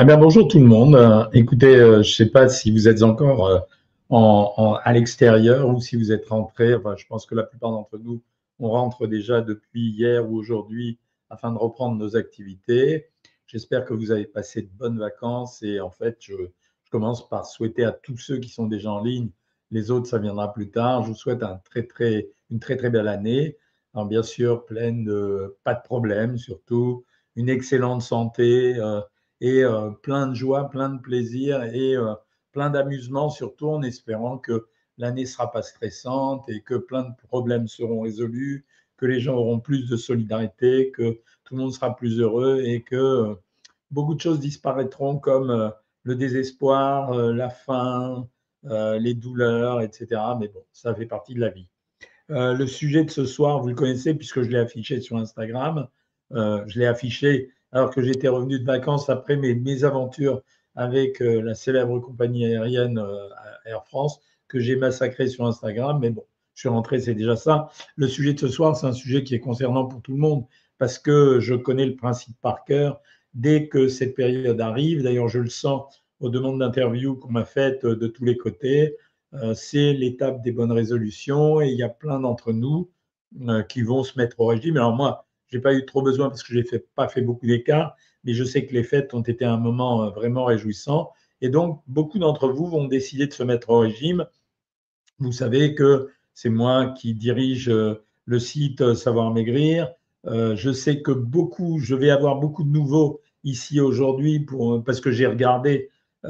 Eh bien, bonjour tout le monde. Écoutez, je ne sais pas si vous êtes encore à l'extérieur ou si vous êtes rentrés. Enfin, je pense que la plupart d'entre nous, on rentre déjà depuis hier ou aujourd'hui afin de reprendre nos activités. J'espère que vous avez passé de bonnes vacances et en fait, je commence par souhaiter à tous ceux qui sont déjà en ligne, les autres, ça viendra plus tard. Je vous souhaite une très, très belle année. Alors, bien sûr, pleine de, pas de problèmes, surtout une excellente santé. Et plein de joie, plein de plaisir et plein d'amusement, surtout en espérant que l'année ne sera pas stressante et que plein de problèmes seront résolus, que les gens auront plus de solidarité, que tout le monde sera plus heureux et que beaucoup de choses disparaîtront comme le désespoir, la faim, les douleurs, etc. Mais bon, ça fait partie de la vie. Le sujet de ce soir, vous le connaissez puisque je l'ai affiché sur Instagram. Je l'ai affiché alors que j'étais revenu de vacances après mes aventures avec la célèbre compagnie aérienne Air France que j'ai massacré sur Instagram. Mais bon, je suis rentré, c'est déjà ça. Le sujet de ce soir, c'est un sujet qui est concernant pour tout le monde parce que je connais le principe par cœur. Dès que cette période arrive, d'ailleurs, je le sens aux demandes d'interview qu'on m'a faites de tous les côtés, c'est l'étape des bonnes résolutions et il y a plein d'entre nous qui vont se mettre au régime. Alors moi, je n'ai pas eu trop besoin parce que je n'ai pas fait beaucoup d'écart, mais je sais que les fêtes ont été un moment vraiment réjouissant. Et donc, beaucoup d'entre vous vont décider de se mettre au régime. Vous savez que c'est moi qui dirige le site Savoir Maigrir. Je sais que je vais avoir beaucoup de nouveaux ici aujourd'hui parce que j'ai regardé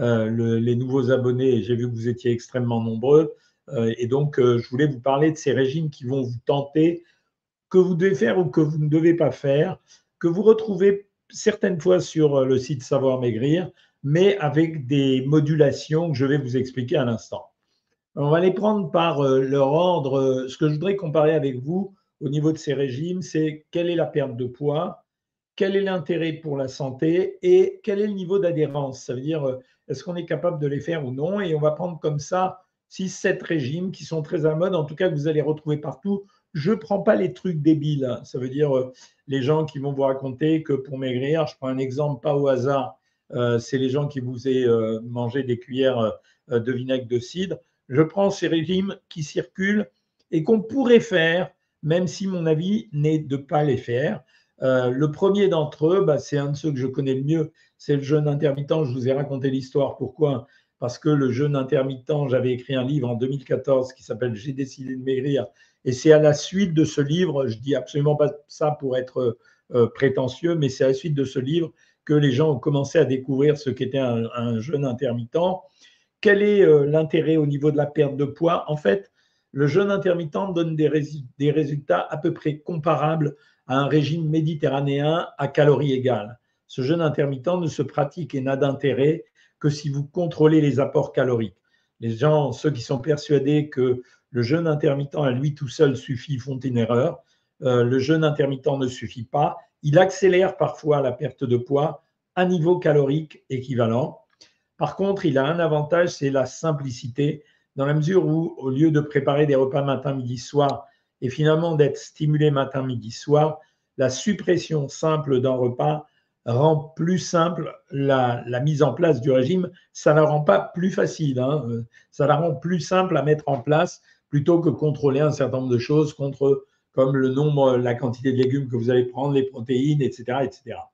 les nouveaux abonnés et j'ai vu que vous étiez extrêmement nombreux. Et donc, je voulais vous parler de ces régimes qui vont vous tenter, que vous devez faire ou que vous ne devez pas faire, que vous retrouvez certaines fois sur le site Savoir Maigrir, mais avec des modulations que je vais vous expliquer à l'instant. On va les prendre par leur ordre. Ce que je voudrais comparer avec vous au niveau de ces régimes, c'est quelle est la perte de poids, quel est l'intérêt pour la santé et quel est le niveau d'adhérence. Ça veut dire, est-ce qu'on est capable de les faire ou non? Et on va prendre comme ça 6, 7 régimes qui sont très à mode, en tout cas que vous allez retrouver partout. Je ne prends pas les trucs débiles. Ça veut dire les gens qui vont vous raconter que pour maigrir, je prends un exemple pas au hasard, c'est les gens qui vous aient mangé des cuillères de vinaigre de cidre. Je prends ces régimes qui circulent et qu'on pourrait faire, même si mon avis n'est de ne pas les faire. Le premier d'entre eux, c'est un de ceux que je connais le mieux, c'est le jeûne intermittent. Je vous ai raconté l'histoire. Pourquoi? Parce que le jeûne intermittent, j'avais écrit un livre en 2014 qui s'appelle J'ai décidé de maigrir. Et c'est à la suite de ce livre, je dis absolument pas ça pour être prétentieux, mais c'est à la suite de ce livre que les gens ont commencé à découvrir ce qu'était un jeûne intermittent. Quel est l'intérêt au niveau de la perte de poids? En fait, le jeûne intermittent donne des résultats à peu près comparables à un régime méditerranéen à calories égales. Ce jeûne intermittent ne se pratique et n'a d'intérêt que si vous contrôlez les apports caloriques. Les gens, ceux qui sont persuadés que le jeûne intermittent à lui tout seul suffit, font une erreur. Le jeûne intermittent ne suffit pas. Il accélère parfois la perte de poids à niveau calorique équivalent. Par contre, il a un avantage, c'est la simplicité, dans la mesure où, au lieu de préparer des repas matin, midi, soir, et finalement d'être stimulé matin, midi, soir, la suppression simple d'un repas rend plus simple la mise en place du régime. Ça ne la rend pas plus facile, hein. Ça la rend plus simple à mettre en place plutôt que contrôler un certain nombre de choses comme le nombre, la quantité de légumes que vous allez prendre, les protéines, etc., etc.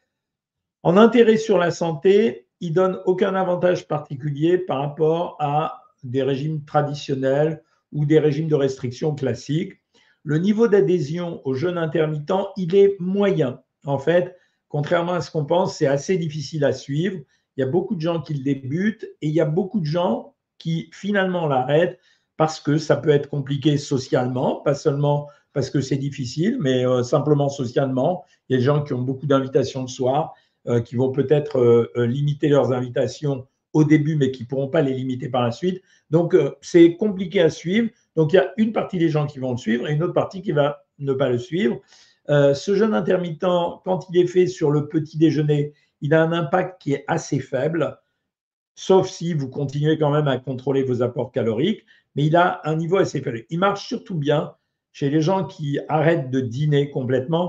En intérêt sur la santé, il ne donne aucun avantage particulier par rapport à des régimes traditionnels ou des régimes de restriction classiques. Le niveau d'adhésion au jeûne intermittent, il est moyen. En fait, contrairement à ce qu'on pense, c'est assez difficile à suivre. Il y a beaucoup de gens qui le débutent et il y a beaucoup de gens qui finalement l'arrêtent parce que ça peut être compliqué socialement, pas seulement parce que c'est difficile, mais simplement socialement. Il y a des gens qui ont beaucoup d'invitations le soir, qui vont peut-être limiter leurs invitations au début, mais qui ne pourront pas les limiter par la suite. Donc, c'est compliqué à suivre. Donc, il y a une partie des gens qui vont le suivre et une autre partie qui va ne pas le suivre. Ce jeûne intermittent, quand il est fait sur le petit déjeuner, il a un impact qui est assez faible, sauf si vous continuez quand même à contrôler vos apports caloriques, mais il a un niveau assez faible. Il marche surtout bien chez les gens qui arrêtent de dîner complètement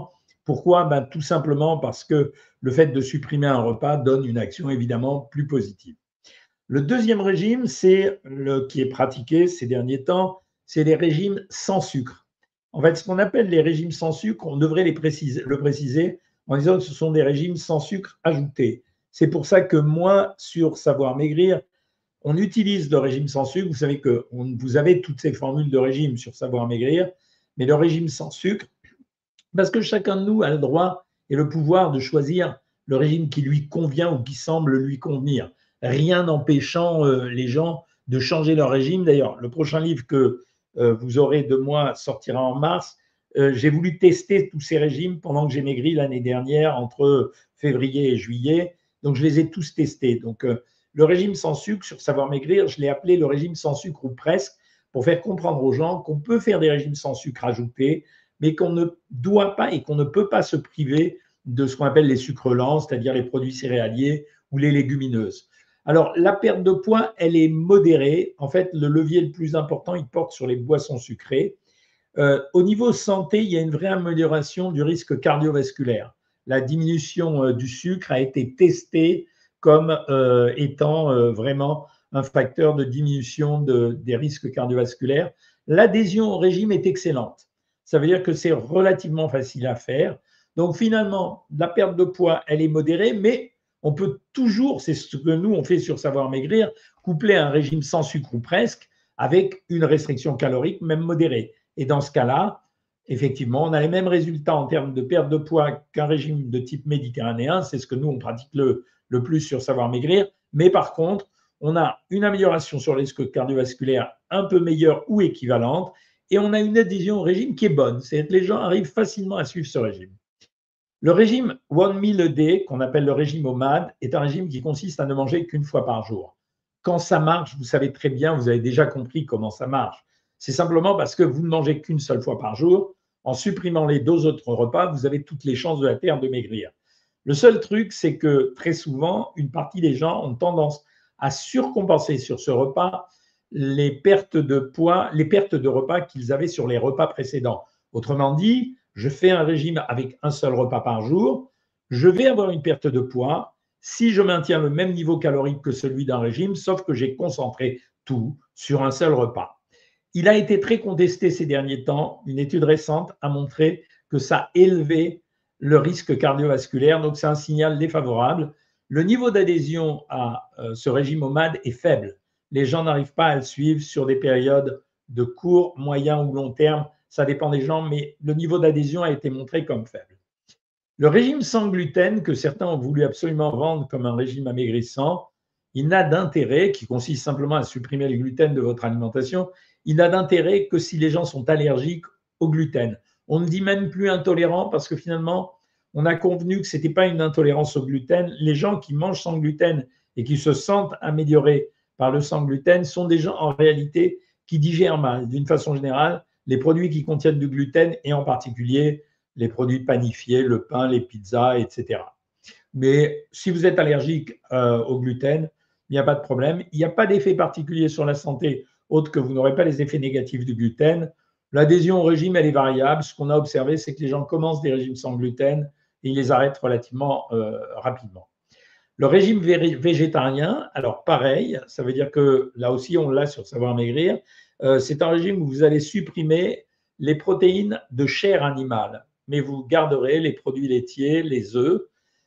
Pourquoi? Ben, tout simplement parce que le fait de supprimer un repas donne une action évidemment plus positive. Le deuxième régime, c'est le qui est pratiqué ces derniers temps, c'est les régimes sans sucre. En fait, ce qu'on appelle les régimes sans sucre, on devrait le préciser en disant que ce sont des régimes sans sucre ajouté. C'est pour ça que moi, sur Savoir Maigrir, on utilise le régime sans sucre. Vous savez que vous avez toutes ces formules de régime sur Savoir Maigrir, mais le régime sans sucre, parce que chacun de nous a le droit et le pouvoir de choisir le régime qui lui convient ou qui semble lui convenir, rien n'empêchant les gens de changer leur régime. D'ailleurs, le prochain livre que vous aurez de moi sortira en mars. J'ai voulu tester tous ces régimes pendant que j'ai maigri l'année dernière, entre février et juillet. Donc, je les ai tous testés. Donc, le régime sans sucre, sur Savoir Maigrir, je l'ai appelé le régime sans sucre ou presque, pour faire comprendre aux gens qu'on peut faire des régimes sans sucre ajoutés, mais qu'on ne doit pas et qu'on ne peut pas se priver de ce qu'on appelle les sucres lents, c'est-à-dire les produits céréaliers ou les légumineuses. Alors, la perte de poids, elle est modérée. En fait, le levier le plus important, il porte sur les boissons sucrées. Au niveau santé, il y a une vraie amélioration du risque cardiovasculaire. La diminution du sucre a été testée comme étant vraiment un facteur de diminution des risques cardiovasculaires. L'adhésion au régime est excellente. Ça veut dire que c'est relativement facile à faire. Donc finalement, la perte de poids, elle est modérée, mais on peut toujours, c'est ce que nous on fait sur Savoir Maigrir, coupler un régime sans sucre ou presque avec une restriction calorique, même modérée. Et dans ce cas-là, effectivement, on a les mêmes résultats en termes de perte de poids qu'un régime de type méditerranéen. C'est ce que nous, on pratique le plus sur Savoir Maigrir. Mais par contre, on a une amélioration sur les risques cardiovasculaires un peu meilleure ou équivalente. Et on a une adhésion au régime qui est bonne. C'est-à-dire que les gens arrivent facilement à suivre ce régime. Le régime One Meal a Day, qu'on appelle le régime OMAD, est un régime qui consiste à ne manger qu'une fois par jour. Quand ça marche, vous savez très bien, vous avez déjà compris comment ça marche. C'est simplement parce que vous ne mangez qu'une seule fois par jour. En supprimant les 2 autres repas, vous avez toutes les chances de la terre de maigrir. Le seul truc, c'est que très souvent, une partie des gens ont tendance à surcompenser sur ce repas les pertes de poids, les pertes de repas qu'ils avaient sur les repas précédents. Autrement dit, je fais un régime avec un seul repas par jour, je vais avoir une perte de poids si je maintiens le même niveau calorique que celui d'un régime, sauf que j'ai concentré tout sur un seul repas. Il a été très contesté ces derniers temps. Une étude récente a montré que ça élevait le risque cardiovasculaire, donc c'est un signal défavorable. Le niveau d'adhésion à ce régime OMAD est faible. Les gens n'arrivent pas à le suivre sur des périodes de court, moyen ou long terme. Ça dépend des gens, mais le niveau d'adhésion a été montré comme faible. Le régime sans gluten, que certains ont voulu absolument vendre comme un régime amaigrissant, il n'a d'intérêt, qui consiste simplement à supprimer le gluten de votre alimentation, il n'a d'intérêt que si les gens sont allergiques au gluten. On ne dit même plus intolérant parce que finalement, on a convenu que ce n'était pas une intolérance au gluten. Les gens qui mangent sans gluten et qui se sentent améliorés par le sans gluten sont des gens en réalité qui digèrent mal. D'une façon générale, les produits qui contiennent du gluten et en particulier les produits panifiés, le pain, les pizzas, etc. Mais si vous êtes allergique au gluten, il n'y a pas de problème. Il n'y a pas d'effet particulier sur la santé, autre que vous n'aurez pas les effets négatifs du gluten. L'adhésion au régime, elle est variable. Ce qu'on a observé, c'est que les gens commencent des régimes sans gluten et ils les arrêtent relativement rapidement. Le régime végétarien, alors pareil, ça veut dire que là aussi, on l'a sur Savoir Maigrir, c'est un régime où vous allez supprimer les protéines de chair animale, mais vous garderez les produits laitiers, les œufs,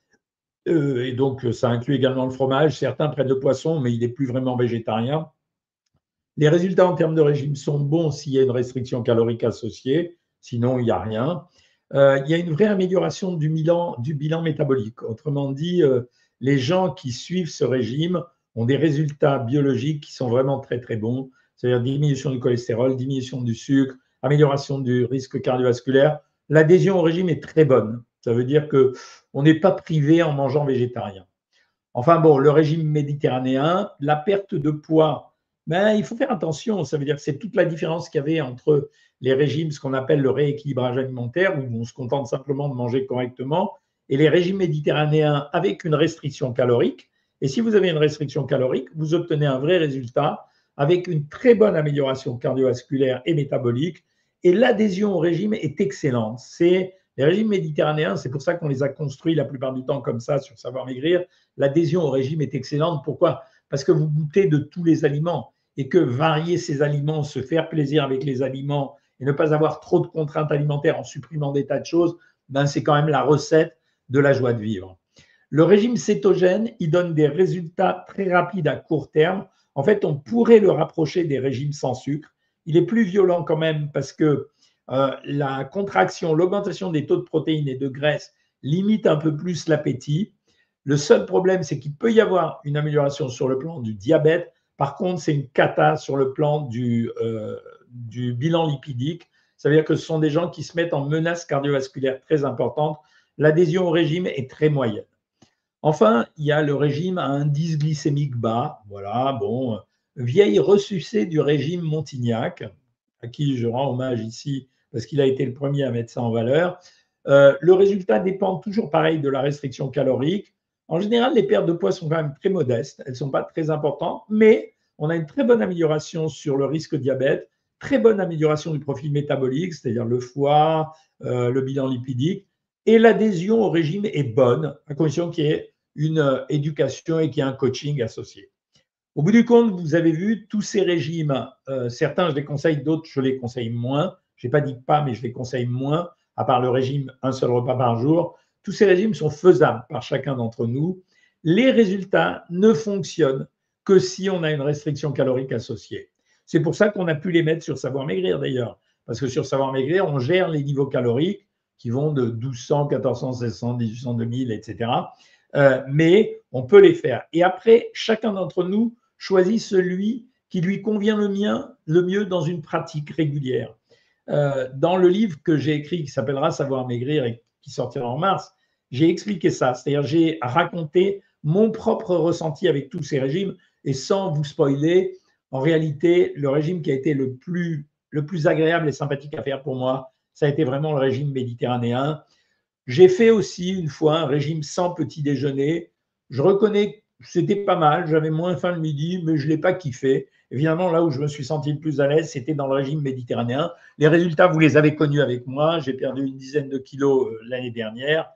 et donc ça inclut également le fromage. Certains prennent le poisson, mais il n'est plus vraiment végétarien. Les résultats en termes de régime sont bons s'il y a une restriction calorique associée, sinon il n'y a rien. Il y a une vraie amélioration du bilan métabolique. Autrement dit, les gens qui suivent ce régime ont des résultats biologiques qui sont vraiment très très bons, c'est-à-dire diminution du cholestérol, diminution du sucre, amélioration du risque cardiovasculaire. L'adhésion au régime est très bonne. Ça veut dire qu'on n'est pas privé en mangeant végétarien. Enfin bon, le régime méditerranéen, la perte de poids, ben, il faut faire attention. Ça veut dire que c'est toute la différence qu'il y avait entre les régimes, ce qu'on appelle le rééquilibrage alimentaire, où on se contente simplement de manger correctement, et les régimes méditerranéens avec une restriction calorique. Et si vous avez une restriction calorique, vous obtenez un vrai résultat avec une très bonne amélioration cardiovasculaire et métabolique. Et l'adhésion au régime est excellente. C'est Les régimes méditerranéens, c'est pour ça qu'on les a construits la plupart du temps comme ça sur Savoir Maigrir. L'adhésion au régime est excellente. Pourquoi? Parce que vous goûtez de tous les aliments et que varier ces aliments, se faire plaisir avec les aliments et ne pas avoir trop de contraintes alimentaires en supprimant des tas de choses, ben c'est quand même la recette de la joie de vivre. Le régime cétogène, il donne des résultats très rapides à court terme. En fait, on pourrait le rapprocher des régimes sans sucre. Il est plus violent quand même parce que la contraction, l'augmentation des taux de protéines et de graisse limite un peu plus l'appétit. Le seul problème, c'est qu'il peut y avoir une amélioration sur le plan du diabète. Par contre, c'est une cata sur le plan du bilan lipidique. Ça veut dire que ce sont des gens qui se mettent en menace cardiovasculaire très importante. L'adhésion au régime est très moyenne. Enfin, il y a le régime à indice glycémique bas. Voilà, bon, vieille ressucée du régime Montignac, à qui je rends hommage ici parce qu'il a été le premier à mettre ça en valeur. Le résultat dépend toujours pareil de la restriction calorique. En général, les pertes de poids sont quand même très modestes. Elles ne sont pas très importantes, mais on a une très bonne amélioration sur le risque diabète, très bonne amélioration du profil métabolique, c'est-à-dire le foie, le bilan lipidique. Et l'adhésion au régime est bonne, à condition qu'il y ait une éducation et qu'il y ait un coaching associé. Au bout du compte, vous avez vu, tous ces régimes, certains je les conseille, d'autres je les conseille moins. Je n'ai pas dit pas, mais je les conseille moins, à part le régime un seul repas par jour. Tous ces régimes sont faisables par chacun d'entre nous. Les résultats ne fonctionnent que si on a une restriction calorique associée. C'est pour ça qu'on a pu les mettre sur Savoir Maigrir d'ailleurs, parce que sur Savoir Maigrir, on gère les niveaux caloriques qui vont de 1200, 1400, 1600, 1800, 2000, etc. Mais on peut les faire. Et après, chacun d'entre nous choisit celui qui lui convient le mieux dans une pratique régulière. Dans le livre que j'ai écrit qui s'appellera Savoir Maigrir et qui sortira en mars, j'ai expliqué ça. C'est-à-dire j'ai raconté mon propre ressenti avec tous ces régimes et sans vous spoiler, en réalité, le régime qui a été le plus agréable et sympathique à faire pour moi, ça a été vraiment le régime méditerranéen. J'ai fait aussi une fois un régime sans petit déjeuner. Je reconnais que c'était pas mal, j'avais moins faim le midi, mais je ne l'ai pas kiffé. Évidemment, là où je me suis senti le plus à l'aise, c'était dans le régime méditerranéen. Les résultats, vous les avez connus avec moi. J'ai perdu une dizaine de kilos l'année dernière.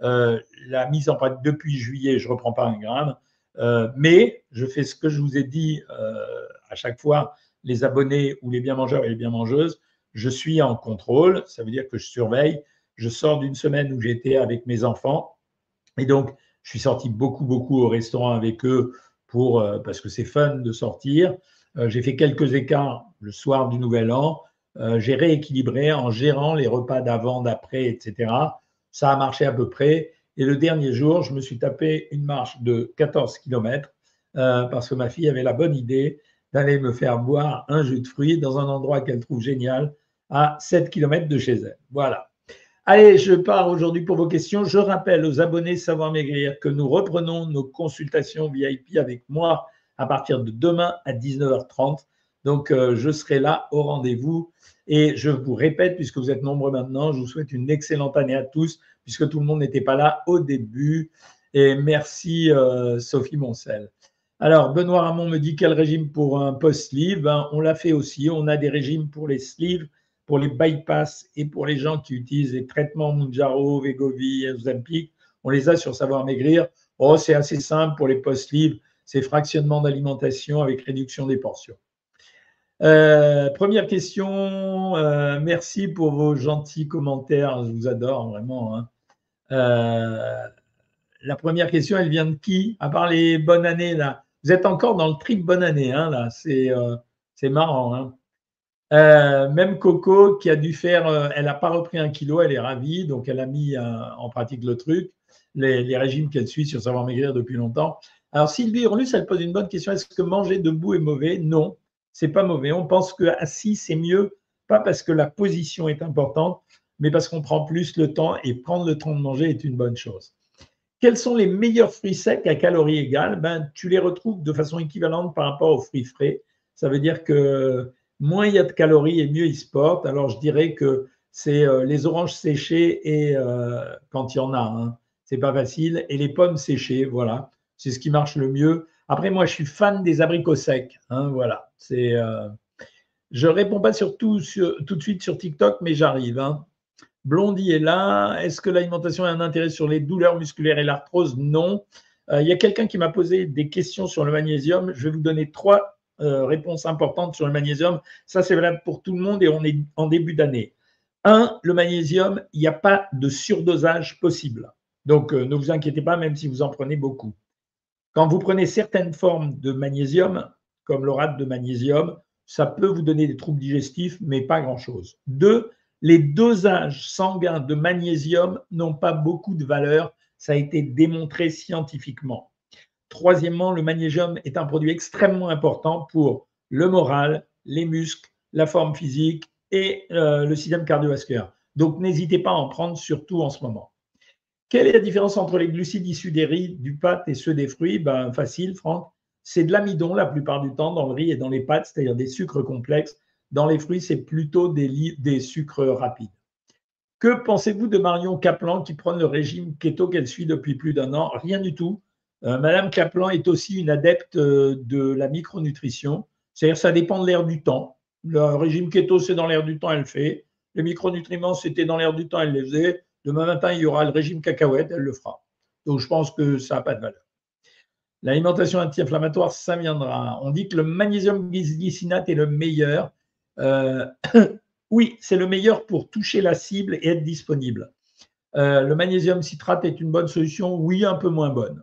La mise en pratique depuis juillet, je ne reprends pas un gramme. Mais je fais ce que je vous ai dit à chaque fois, les abonnés ou les bien mangeurs et les bien mangeuses. Je suis en contrôle, ça veut dire que je surveille. Je sors d'une semaine où j'étais avec mes enfants et donc je suis sorti beaucoup au restaurant avec eux parce que c'est fun de sortir. J'ai fait quelques écarts le soir du Nouvel An. J'ai rééquilibré en gérant les repas d'avant, d'après, etc. Ça a marché à peu près. Et le dernier jour, je me suis tapé une marche de 14 km parce que ma fille avait la bonne idée d'aller me faire boire un jus de fruits dans un endroit qu'elle trouve génial à 7 km de chez elle. Voilà. Allez, je pars aujourd'hui pour vos questions. Je rappelle aux abonnés Savoir Maigrir que nous reprenons nos consultations VIP avec moi à partir de demain à 19h30. Donc, je serai là au rendez-vous. Et je vous répète, puisque vous êtes nombreux maintenant, je vous souhaite une excellente année à tous, puisque tout le monde n'était pas là au début. Et merci Sophie Moncel. Alors, Benoît Ramon me dit quel régime pour un post-sleeve. On l'a fait aussi. On a des régimes pour les sleeves, pour les bypass et pour les gens qui utilisent les traitements Mounjaro, Wegovy, Ozempic. On les a sur Savoir Maigrir. Oh, c'est assez simple pour les post-sleeve. C'est fractionnement d'alimentation avec réduction des portions. Première question. Merci pour vos gentils commentaires. Je vous adore vraiment. Hein. La première question, elle vient de qui? À part les bonnes années, là. Vous êtes encore dans le trip bonne année, hein, là. C'est marrant. Hein. Même Coco, qui a dû faire, elle n'a pas repris 1 kilo, elle est ravie, donc elle a mis en pratique le truc, les régimes qu'elle suit sur Savoir Maigrir depuis longtemps. Alors Sylvie Hurlus, elle pose une bonne question, est-ce que manger debout est mauvais? Non, c'est pas mauvais. On pense que assis, c'est mieux, pas parce que la position est importante, mais parce qu'on prend plus le temps et prendre le temps de manger est une bonne chose. Quels sont les meilleurs fruits secs à calories égales? Tu les retrouves de façon équivalente par rapport aux fruits frais. Ça veut dire que moins il y a de calories et mieux ils se portent. Alors, je dirais que c'est les oranges séchées et quand il y en a, hein, c'est pas facile, et les pommes séchées, voilà, c'est ce qui marche le mieux. Après, moi, je suis fan des abricots secs, hein, voilà. Je réponds pas tout de suite sur TikTok, mais j'arrive. Hein. Blondie est là. Est-ce que l'alimentation a un intérêt sur les douleurs musculaires et l'arthrose? Non. Il y a quelqu'un qui m'a posé des questions sur le magnésium. Je vais vous donner 3 réponses importantes sur le magnésium. Ça, c'est valable pour tout le monde et on est en début d'année. 1, le magnésium, il n'y a pas de surdosage possible. Donc, ne vous inquiétez pas, même si vous en prenez beaucoup. Quand vous prenez certaines formes de magnésium, comme l'orate de magnésium, ça peut vous donner des troubles digestifs, mais pas grand-chose. 2, les dosages sanguins de magnésium n'ont pas beaucoup de valeur. Ça a été démontré scientifiquement. Troisièmement, le magnésium est un produit extrêmement important pour le moral, les muscles, la forme physique et le système cardiovasculaire. Donc, n'hésitez pas à en prendre, surtout en ce moment. Quelle est la différence entre les glucides issus des riz, du pâte et ceux des fruits? Ben, facile, Franck. C'est de l'amidon la plupart du temps dans le riz et dans les pâtes, c'est-à-dire des sucres complexes. Dans les fruits, c'est plutôt des sucres rapides. Que pensez-vous de Marion Kaplan qui prône le régime keto qu'elle suit depuis plus d'1 an? Rien du tout. Madame Kaplan est aussi une adepte de la micronutrition. C'est-à-dire ça dépend de l'air du temps. Le régime keto, c'est dans l'air du temps, elle le fait. Les micronutriments, c'était dans l'air du temps, elle les faisait. Demain matin, il y aura le régime cacahuète, elle le fera. Donc, je pense que ça n'a pas de valeur. L'alimentation anti-inflammatoire, ça viendra. On dit que le magnésium glycinate est le meilleur. Euh, oui, c'est le meilleur pour toucher la cible et être disponible. Le magnésium citrate est une bonne solution, oui, un peu moins bonne.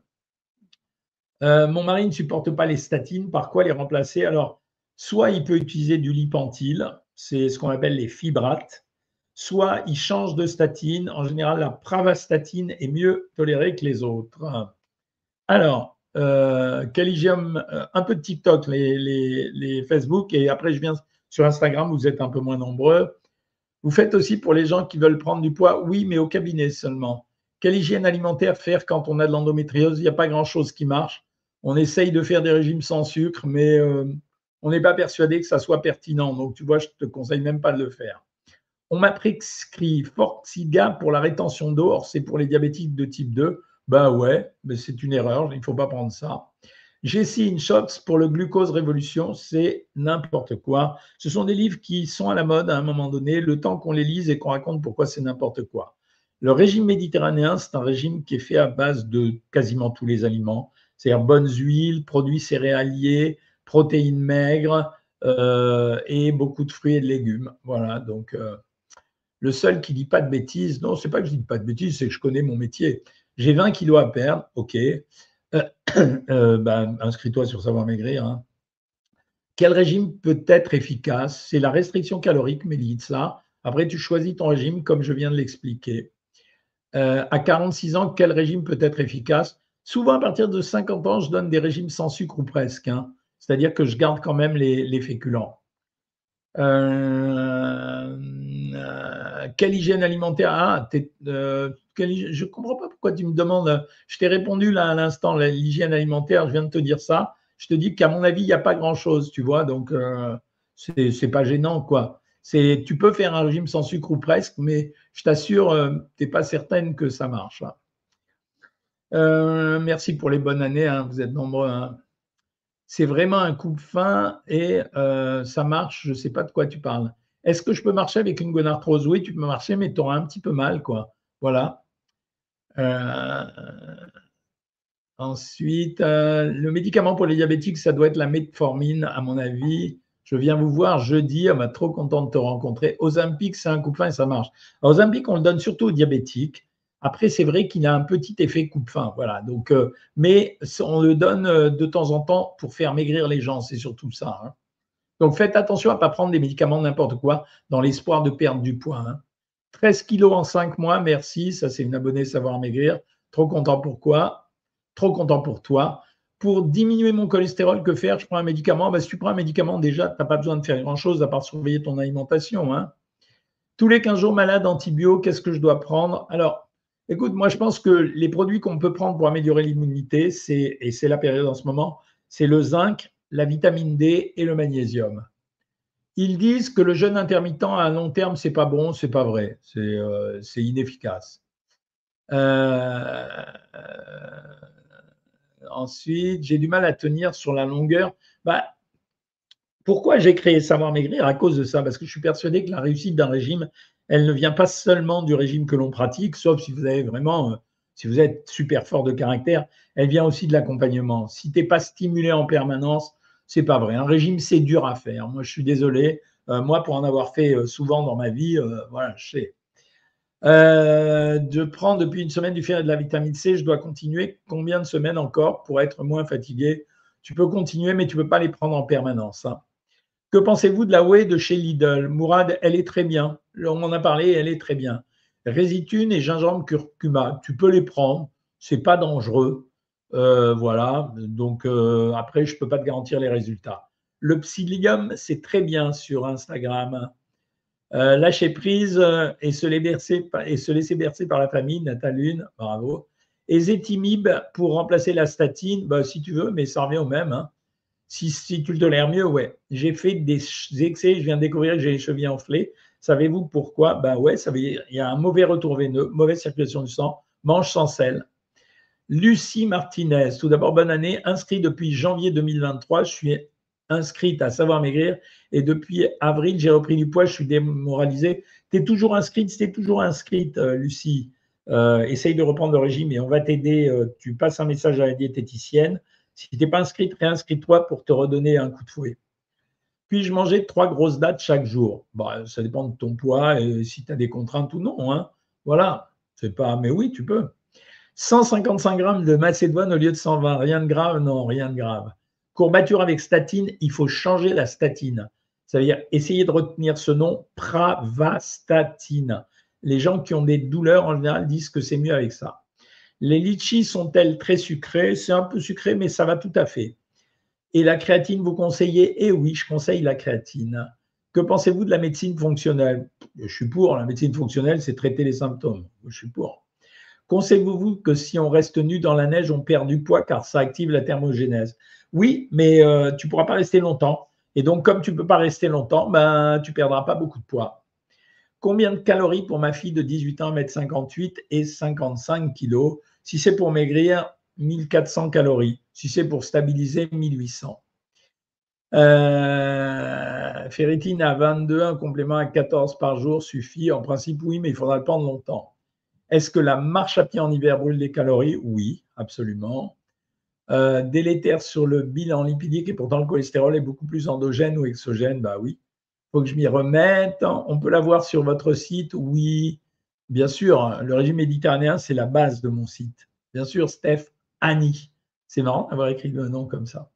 Mon mari ne supporte pas les statines, par quoi les remplacer? Alors, soit il peut utiliser du Lipentil, c'est ce qu'on appelle les fibrates, soit il change de statine. En général, la pravastatine est mieux tolérée que les autres. Alors, Caligem, un peu de TikTok, les Facebook, et après je viens sur Instagram, vous êtes un peu moins nombreux. Vous faites aussi pour les gens qui veulent prendre du poids? Oui, mais au cabinet seulement. Quelle hygiène alimentaire faire quand on a de l'endométriose? Il n'y a pas grand-chose qui marche. On essaye de faire des régimes sans sucre, mais on n'est pas persuadé que ça soit pertinent. Donc, tu vois, je ne te conseille même pas de le faire. On m'a prescrit Forxiga pour la rétention d'eau. Or, c'est pour les diabétiques de type 2. Bah ouais, mais c'est une erreur. Il ne faut pas prendre ça. Jessie Inchops pour le glucose révolution, c'est n'importe quoi. Ce sont des livres qui sont à la mode à un moment donné, le temps qu'on les lise et qu'on raconte pourquoi c'est n'importe quoi. Le régime méditerranéen, c'est un régime qui est fait à base de quasiment tous les aliments, c'est-à-dire bonnes huiles, produits céréaliers, protéines maigres et beaucoup de fruits et de légumes. Voilà, donc le seul qui ne dit pas de bêtises, non, c'est pas que je ne dis pas de bêtises, c'est que je connais mon métier. J'ai 20 kilos à perdre, ok. Inscris-toi sur Savoir Maigrir. Hein. Quel régime peut être efficace? C'est la restriction calorique, Mélissa. Après, tu choisis ton régime comme je viens de l'expliquer. À 46 ans, quel régime peut être efficace? Souvent, à partir de 50 ans, je donne des régimes sans sucre ou presque. Hein. C'est-à-dire que je garde quand même les féculents. Quelle hygiène alimentaire? Je ne comprends pas pourquoi tu me demandes. Je t'ai répondu là à l'instant, l'hygiène alimentaire, je viens de te dire ça. Je te dis qu'à mon avis, il n'y a pas grand-chose, tu vois, donc c'est pas gênant, quoi. Tu peux faire un régime sans sucre ou presque, mais je t'assure, tu n'es pas certaine que ça marche. Merci pour les bonnes années, hein, vous êtes nombreux. Hein. C'est vraiment un coupe-fin et ça marche, je ne sais pas de quoi tu parles. Est-ce que je peux marcher avec une gonarthrose? Oui, tu peux marcher, mais tu auras un petit peu mal, quoi. Voilà. Ensuite, le médicament pour les diabétiques, ça doit être la metformine, à mon avis. Je viens vous voir jeudi, on va trop content de te rencontrer. Ozempic, c'est un coupe-fin et ça marche. Ozempic, on le donne surtout aux diabétiques. Après, c'est vrai qu'il a un petit effet coupe-fin, voilà. Donc, mais on le donne de temps en temps pour faire maigrir les gens, c'est surtout ça. Hein. Donc, faites attention à ne pas prendre des médicaments n'importe quoi dans l'espoir de perdre du poids. Hein. 13 kilos en 5 mois, merci. Ça, c'est une abonnée Savoir Maigrir. Trop content pourquoi? Trop content pour toi. Pour diminuer mon cholestérol, que faire? Je prends un médicament. Si tu prends un médicament, déjà, tu n'as pas besoin de faire grand-chose à part surveiller ton alimentation. Hein. Tous les 15 jours malade, antibio, qu'est-ce que je dois prendre? Alors, écoute, moi, je pense que les produits qu'on peut prendre pour améliorer l'immunité, et c'est la période en ce moment, c'est le zinc, la vitamine D et le magnésium. Ils disent que le jeûne intermittent à long terme, c'est pas bon, c'est pas vrai, c'est inefficace. Ensuite, j'ai du mal à tenir sur la longueur. Pourquoi j'ai créé Savoir Maigrir? À cause de ça, parce que je suis persuadé que la réussite d'un régime Elle ne vient pas seulement du régime que l'on pratique, sauf si vous avez vraiment, si vous êtes super fort de caractère, elle vient aussi de l'accompagnement. Si tu n'es pas stimulé en permanence, c'est pas vrai. Un régime, c'est dur à faire. Moi, je suis désolé. Moi, pour en avoir fait souvent dans ma vie, voilà, je sais. Je prends depuis une semaine du fer et de la vitamine C. Je dois continuer combien de semaines encore pour être moins fatigué? Tu peux continuer, mais tu ne peux pas les prendre en permanence, hein. Que pensez-vous de la whey de chez Lidl? Mourad, elle est très bien. On en a parlé, elle est très bien. Résitune et gingembre curcuma, tu peux les prendre, c'est pas dangereux. Voilà. Donc après, je peux pas te garantir les résultats. Le psyllium, c'est très bien sur Instagram. Lâcher prise et se laisser bercer par la famille, Natalune, bravo. Ezetimibe pour remplacer la statine, bah, si tu veux, mais ça revient au même, hein. Si tu le tolères mieux, ouais. J'ai fait des excès, je viens de découvrir que j'ai les chevilles enflées. Savez-vous pourquoi? Ben ouais, il y a un mauvais retour veineux, mauvaise circulation du sang, mange sans sel. Lucie Martinez, tout d'abord, bonne année. Inscrite depuis janvier 2023, je suis inscrite à Savoir Maigrir et depuis avril, j'ai repris du poids, je suis démoralisée. Tu es toujours inscrite, si tu es toujours inscrite, Lucie, essaye de reprendre le régime et on va t'aider. Tu passes un message à la diététicienne. Si tu n'es pas inscrite, réinscris-toi pour te redonner un coup de fouet. Puis-je manger 3 grosses dattes chaque jour? Bah, ça dépend de ton poids et si tu as des contraintes ou non, hein. Voilà, c'est pas, mais oui, tu peux. 155 grammes de macédoine au lieu de 120. Rien de grave, non, rien de grave. Courbature avec statine, il faut changer la statine. Ça veut dire essayer de retenir ce nom, Pravastatine. Les gens qui ont des douleurs, en général, disent que c'est mieux avec ça. Les litchis sont-elles très sucrées? C'est un peu sucré, mais ça va tout à fait. Et la créatine, vous conseillez? Eh oui, je conseille la créatine. Que pensez-vous de la médecine fonctionnelle? Je suis pour. La médecine fonctionnelle, c'est traiter les symptômes. Je suis pour. Conseillez-vous que si on reste nu dans la neige, on perd du poids car ça active la thermogénèse? Oui, mais tu ne pourras pas rester longtemps. Et donc, comme tu ne peux pas rester longtemps, ben, tu ne perdras pas beaucoup de poids. Combien de calories pour ma fille de 18 ans, 1m58 et 55 kg? Si c'est pour maigrir, 1400 calories. Si c'est pour stabiliser, 1800. Ferritine à 22, un complément à 14 par jour suffit. En principe, oui, mais il faudra le prendre longtemps. Est-ce que la marche à pied en hiver brûle des calories? Oui, absolument. Délétère sur le bilan lipidique et pourtant le cholestérol est beaucoup plus endogène ou exogène? Bah oui. Il faut que je m'y remette. On peut la voir sur votre site? Oui, bien sûr. Le régime méditerranéen, c'est la base de mon site. Bien sûr, Steph Annie. C'est marrant d'avoir écrit le nom comme ça.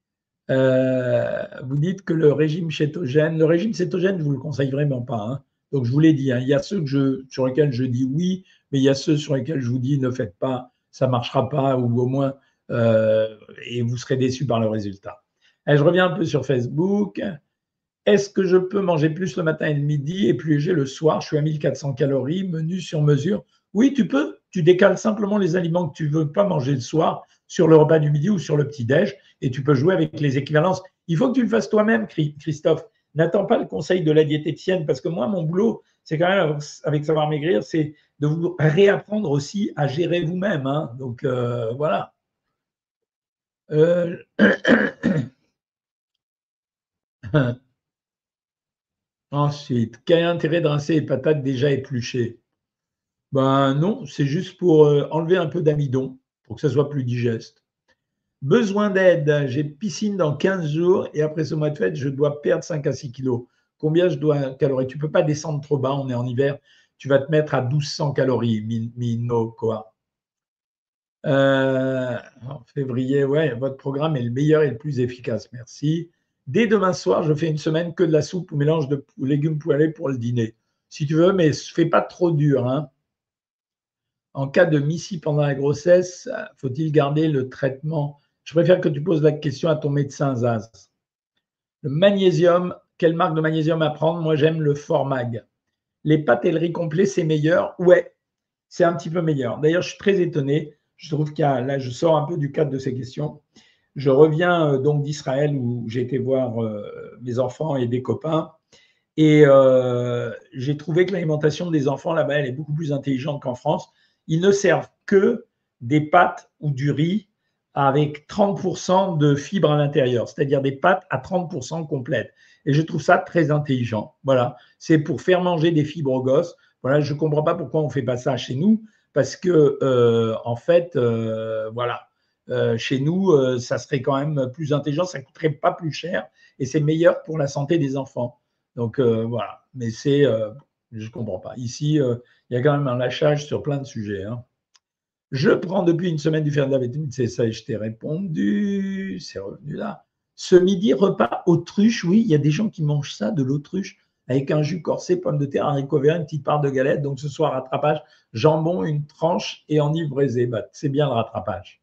Vous dites que le régime cétogène, je ne vous le conseille vraiment pas, hein. Donc, je vous l'ai dit, hein, il y a ceux sur lesquels je dis oui, mais il y a ceux sur lesquels je vous dis ne faites pas, ça ne marchera pas, ou au moins, et vous serez déçus par le résultat. Allez, je reviens un peu sur Facebook. Est-ce que je peux manger plus le matin et le midi et plus léger le soir? Je suis à 1400 calories, menu sur mesure. Oui, tu peux. Tu décales simplement les aliments que tu ne veux pas manger le soir sur le repas du midi ou sur le petit-déj et tu peux jouer avec les équivalences. Il faut que tu le fasses toi-même, Christophe. N'attends pas le conseil de la diététicienne parce que moi, mon boulot, c'est quand même, avec Savoir Maigrir, c'est de vous réapprendre aussi à gérer vous-même, hein. Donc, voilà. Ensuite, quel intérêt de rincer les patates déjà épluchées? Ben non, c'est juste pour enlever un peu d'amidon, pour que ça soit plus digeste. Besoin d'aide, j'ai piscine dans 15 jours et après ce mois de fête, je dois perdre 5 à 6 kilos. Combien je dois calories? Tu ne peux pas descendre trop bas, on est en hiver. Tu vas te mettre à 1200 calories, Mino, quoi. En février, ouais, votre programme est le meilleur et le plus efficace, merci. Dès demain soir, je fais une semaine que de la soupe ou mélange de légumes poêlés pour le dîner. Si tu veux, mais fais pas trop dur, hein. En cas de MIS-I pendant la grossesse, faut-il garder le traitement? Je préfère que tu poses la question à ton médecin, Zaz. Le magnésium, quelle marque de magnésium à prendre? Moi, j'aime le Formag. Les pâtes et le riz complet, c'est meilleur? Ouais, c'est un petit peu meilleur. D'ailleurs, je suis très étonné. Je trouve qu'il y a, là, je sors un peu du cadre de ces questions. Je reviens donc d'Israël où j'ai été voir mes enfants et des copains. Et j'ai trouvé que l'alimentation des enfants là-bas, elle est beaucoup plus intelligente qu'en France. Ils ne servent que des pâtes ou du riz avec 30% de fibres à l'intérieur, c'est-à-dire des pâtes à 30% complètes. Et je trouve ça très intelligent. Voilà, c'est pour faire manger des fibres aux gosses. Voilà, je ne comprends pas pourquoi on ne fait pas ça chez nous, parce que en fait, voilà, chez nous, ça serait quand même plus intelligent, ça ne coûterait pas plus cher et c'est meilleur pour la santé des enfants. Donc voilà, mais je ne comprends pas. Ici, il y a quand même un lâchage sur plein de sujets. Hein. Je prends depuis une semaine du fer de vitamine C, ça, je t'ai répondu, c'est revenu là. Ce midi, repas autruche, oui, il y a des gens qui mangent ça, de l'autruche, avec un jus corsé, pommes de terre, haricots verts, une petite part de galette. Donc ce soir, rattrapage, jambon, une tranche et endive braisée. Bah, c'est bien le rattrapage.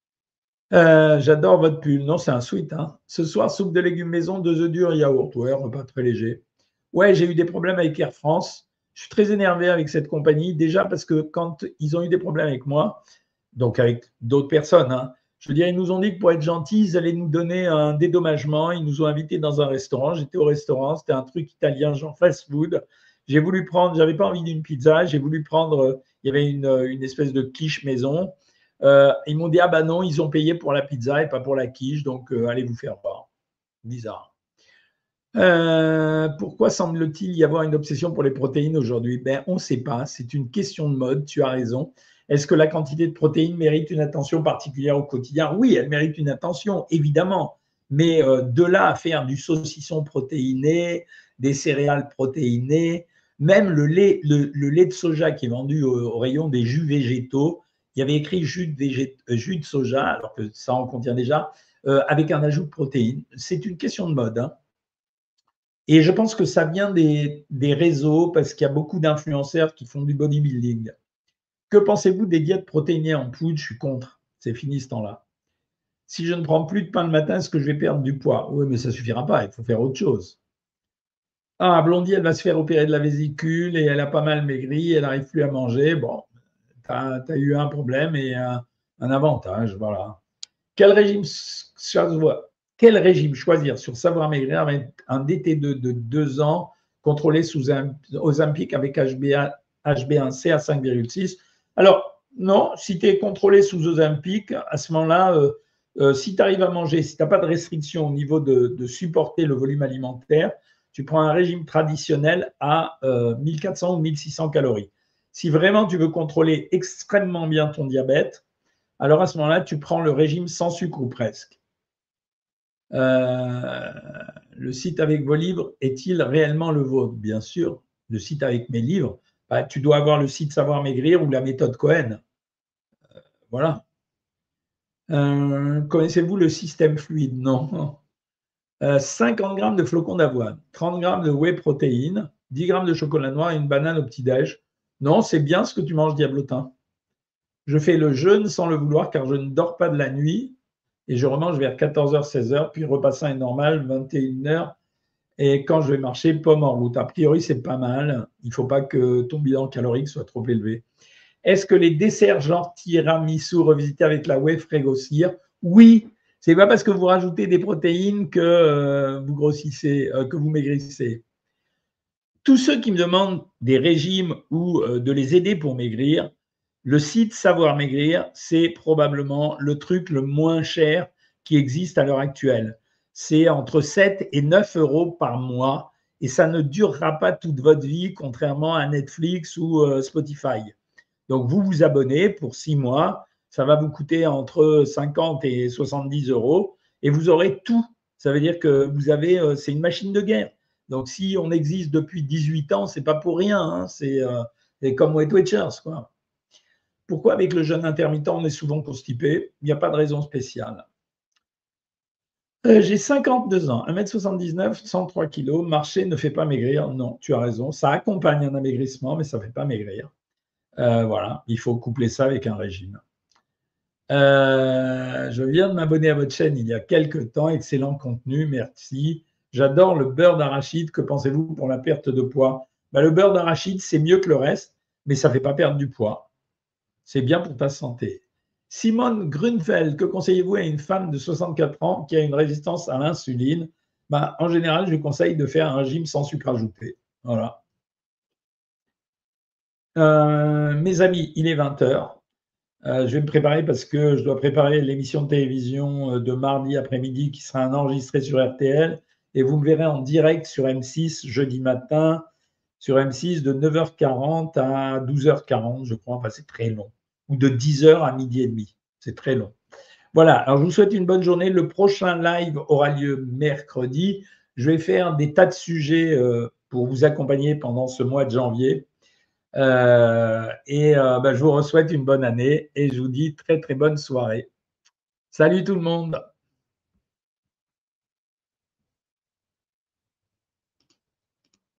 J'adore votre pull. Non, c'est un sweat. Hein. Ce soir, soupe de légumes maison, 2 œufs durs, yaourt. Ouais, repas très léger. Ouais, j'ai eu des problèmes avec Air France. Je suis très énervé avec cette compagnie. Déjà parce que quand ils ont eu des problèmes avec moi, donc avec d'autres personnes, hein, je veux dire, ils nous ont dit que pour être gentils, ils allaient nous donner un dédommagement. Ils nous ont invités dans un restaurant. J'étais au restaurant. C'était un truc italien, genre fast-food. J'ai voulu prendre, j'avais pas envie d'une pizza. J'ai voulu prendre, il y avait une espèce de quiche maison. Ils m'ont dit, ah bah non, ils ont payé pour la pizza et pas pour la quiche, donc allez vous faire voir. Bizarre. Pourquoi semble-t-il y avoir une obsession pour les protéines aujourd'hui? Ben, on ne sait pas, c'est une question de mode, tu as raison. Est-ce que la quantité de protéines mérite une attention particulière au quotidien? Oui, elle mérite une attention, évidemment. Mais de là à faire du saucisson protéiné, des céréales protéinées, même le lait de soja qui est vendu au rayon des jus végétaux, il y avait écrit jus de soja, alors que ça en contient déjà, avec un ajout de protéines. C'est une question de mode. Hein. Et je pense que ça vient des réseaux parce qu'il y a beaucoup d'influenceurs qui font du bodybuilding. Que pensez-vous des diètes protéinées en poudre? Je suis contre. C'est fini ce temps-là. Si je ne prends plus de pain le matin, est-ce que je vais perdre du poids? Oui, mais ça ne suffira pas. Il faut faire autre chose. Ah, Blondie, elle va se faire opérer de la vésicule et elle a pas mal maigri. Elle n'arrive plus à manger. Bon, tu as eu un problème et un avantage. Voilà. Quel régime, quel régime choisir sur Savoir Maigrir avec un DT2 de 2 ans contrôlé sous Ozempic avec HB1C à 5,6? Alors, non, si tu es contrôlé sous Ozempic, à ce moment-là, si tu arrives à manger, si tu n'as pas de restriction au niveau de supporter le volume alimentaire, tu prends un régime traditionnel à 1400 ou 1600 calories. Si vraiment tu veux contrôler extrêmement bien ton diabète, alors à ce moment-là, tu prends le régime sans sucre ou presque. Le site avec vos livres est-il réellement le vôtre? Bien sûr, le site avec mes livres. Bah, tu dois avoir le site Savoir Maigrir ou la méthode Cohen. Voilà. Connaissez-vous le système fluide? Non. 50 grammes de flocons d'avoine, 30 grammes de whey protéine, 10 grammes de chocolat noir et une banane au petit-déj. Non, c'est bien ce que tu manges, diablotin. Je fais le jeûne sans le vouloir car je ne dors pas de la nuit et je remange vers 14h, 16h, puis repas sain et normal, 21h. Et quand je vais marcher, pomme en route. A priori, c'est pas mal. Il ne faut pas que ton bilan calorique soit trop élevé. Est-ce que les desserts genre tiramisu revisités avec la whey feraient grossir? Oui. C'est pas parce que vous rajoutez des protéines que vous grossissez, que vous maigrissez. Tous ceux qui me demandent des régimes ou de les aider pour maigrir, le site Savoir Maigrir, c'est probablement le truc le moins cher qui existe à l'heure actuelle. C'est entre 7 et 9 euros par mois et ça ne durera pas toute votre vie, contrairement à Netflix ou Spotify. Donc, vous vous abonnez pour 6 mois, ça va vous coûter entre 50 et 70 euros et vous aurez tout. Ça veut dire que vous avez, c'est une machine de guerre. Donc, si on existe depuis 18 ans, c'est pas pour rien. Hein, c'est comme Weight Watchers, quoi. Pourquoi avec le jeûne intermittent, on est souvent constipé? Il n'y a pas de raison spéciale. J'ai 52 ans, 1m79, 103 kg. Marcher ne fait pas maigrir. Non, tu as raison. Ça accompagne un amaigrissement, mais ça ne fait pas maigrir. Voilà, il faut coupler ça avec un régime. Je viens de m'abonner à votre chaîne il y a quelques temps. Excellent contenu, merci. J'adore le beurre d'arachide. Que pensez-vous pour la perte de poids? Le beurre d'arachide, c'est mieux que le reste, mais ça ne fait pas perdre du poids. C'est bien pour ta santé. Simone Grunfeld, que conseillez-vous à une femme de 64 ans qui a une résistance à l'insuline? En général, je lui conseille de faire un régime sans sucre ajouté. Voilà. Mes amis, il est 20h. Je vais me préparer parce que je dois préparer l'émission de télévision de mardi après-midi qui sera enregistrée sur RTL et vous me verrez en direct sur M6 jeudi matin, sur M6 de 9h40 à 12h40, je crois. Enfin, c'est très long. Ou de 10h à midi et demi. C'est très long. Voilà, alors je vous souhaite une bonne journée. Le prochain live aura lieu mercredi. Je vais faire des tas de sujets pour vous accompagner pendant ce mois de janvier. Je vous souhaite une bonne année et je vous dis très très bonne soirée. Salut tout le monde.